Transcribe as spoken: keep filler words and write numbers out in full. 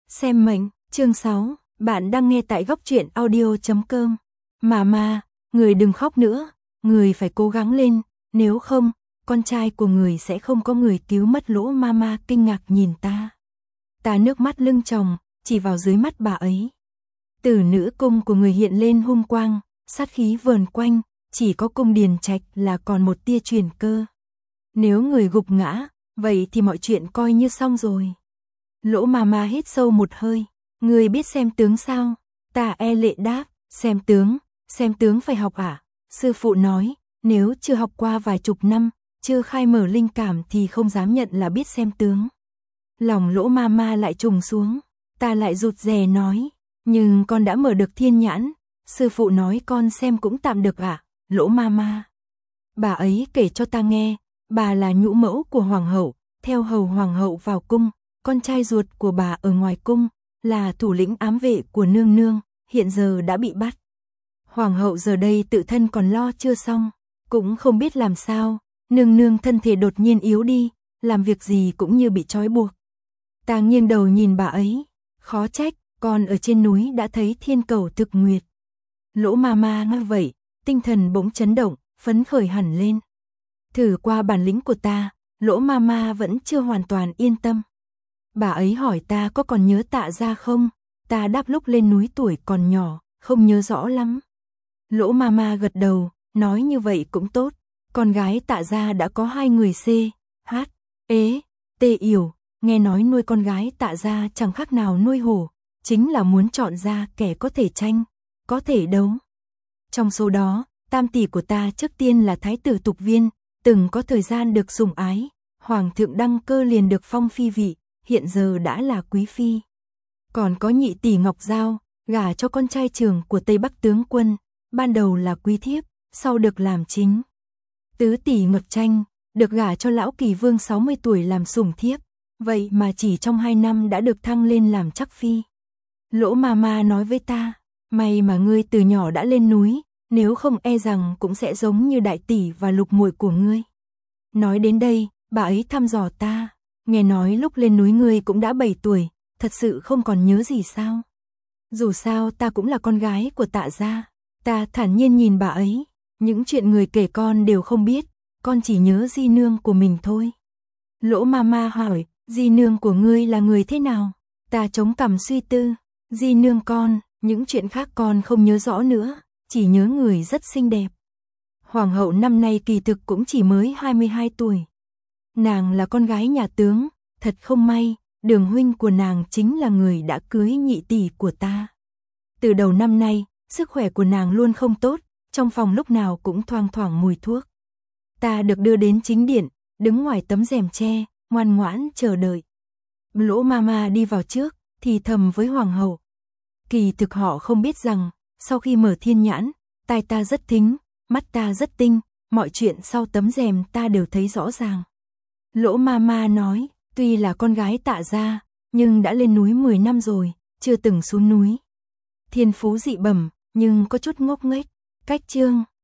Xem mệnh, chương sáu, bạn đang nghe tại góc truyện audio chấm com. Mama, người đừng khóc nữa, người phải cố gắng lên, nếu không, con trai của người sẽ không có người cứu mất. Lỗ Mama kinh ngạc nhìn ta. Ta nước mắt lưng tròng, chỉ vào dưới mắt bà ấy. Từ nữ cung của người hiện lên hung quang, sát khí vờn quanh, chỉ có cung Điền Trạch là còn một tia truyền cơ. Nếu người gục ngã, vậy thì mọi chuyện coi như xong rồi. Lỗ Mama hít sâu một hơi, người biết xem tướng sao? Ta e lệ đáp, xem tướng, xem tướng phải học à? Sư phụ nói, nếu chưa học qua vài chục năm, chưa khai mở linh cảm thì không dám nhận là biết xem tướng. Lòng Lỗ Mama lại trùng xuống, ta lại rụt rè nói, nhưng con đã mở được thiên nhãn, sư phụ nói con xem cũng tạm được à? Lỗ Mama. Bà ấy kể cho ta nghe, bà là nhũ mẫu của hoàng hậu, theo hầu hoàng hậu vào cung, con trai ruột của bà ở ngoài cung, là thủ lĩnh ám vệ của nương nương, hiện giờ đã bị bắt. Hoàng hậu giờ đây tự thân còn lo chưa xong, cũng không biết làm sao, nương nương thân thể đột nhiên yếu đi, làm việc gì cũng như bị trói buộc. Ta nghiêng đầu nhìn bà ấy, khó trách, con ở trên núi đã thấy thiên cầu thực nguyệt. Lỗ Mama nghe vậy, tinh thần bỗng chấn động, phấn khởi hẳn lên. Thử qua bản lĩnh của ta, Lỗ Mama vẫn chưa hoàn toàn yên tâm. Bà ấy hỏi ta có còn nhớ Tạ Gia không? Ta đáp lúc lên núi tuổi còn nhỏ, không nhớ rõ lắm. Lỗ Mama gật đầu, nói như vậy cũng tốt. Con gái Tạ Gia đã có hai người C, H, ế, T yểu, nghe nói nuôi con gái Tạ Gia chẳng khác nào nuôi hổ, chính là muốn chọn ra kẻ có thể tranh, có thể đấu. Trong số đó, tam tỷ của ta trước tiên là Thái tử Tục Viên, từng có thời gian được sủng ái, Hoàng thượng đăng cơ liền được phong phi vị, hiện giờ đã là quý phi. Còn có nhị tỷ Ngọc Giao, gả cho con trai trưởng của Tây Bắc tướng quân, ban đầu là quý thiếp, sau được làm chính. Tứ tỷ Ngật Tranh, được gả cho lão Kỳ Vương sáu mươi tuổi làm sủng thiếp, vậy mà chỉ trong hai năm đã được thăng lên làm chắc phi. Lỗ Mama nói với ta, may mà ngươi từ nhỏ đã lên núi, nếu không e rằng cũng sẽ giống như đại tỷ và lục muội của ngươi. Nói đến đây, bà ấy thăm dò ta, nghe nói lúc lên núi ngươi cũng đã bảy tuổi, thật sự không còn nhớ gì sao? Dù sao ta cũng là con gái của Tạ Gia. Ta thản nhiên nhìn bà ấy, những chuyện người kể con đều không biết, con chỉ nhớ di nương của mình thôi. Lỗ Mama hỏi, di nương của ngươi là người thế nào? Ta chống cằm suy tư, di nương con, những chuyện khác con không nhớ rõ nữa, chỉ nhớ người rất xinh đẹp. Hoàng hậu năm nay kỳ thực cũng chỉ mới hai mươi hai tuổi. Nàng là con gái nhà tướng, thật không may, Đường huynh của nàng chính là người đã cưới nhị tỷ của ta. Từ đầu năm nay, sức khỏe của nàng luôn không tốt, trong phòng lúc nào cũng thoang thoảng mùi thuốc. Ta được đưa đến chính điện, đứng ngoài tấm rèm tre, ngoan ngoãn chờ đợi. Lỗ Mama đi vào trước, thì thầm với hoàng hậu. Kỳ thực họ không biết rằng, sau khi mở thiên nhãn, tai ta rất thính, mắt ta rất tinh, mọi chuyện sau tấm rèm ta đều thấy rõ ràng. Lỗ Mama nói, tuy là con gái Tạ Gia, nhưng đã lên núi mười năm rồi, chưa từng xuống núi. Thiên phú dị bẩm, nhưng có chút ngốc nghếch. Cách chương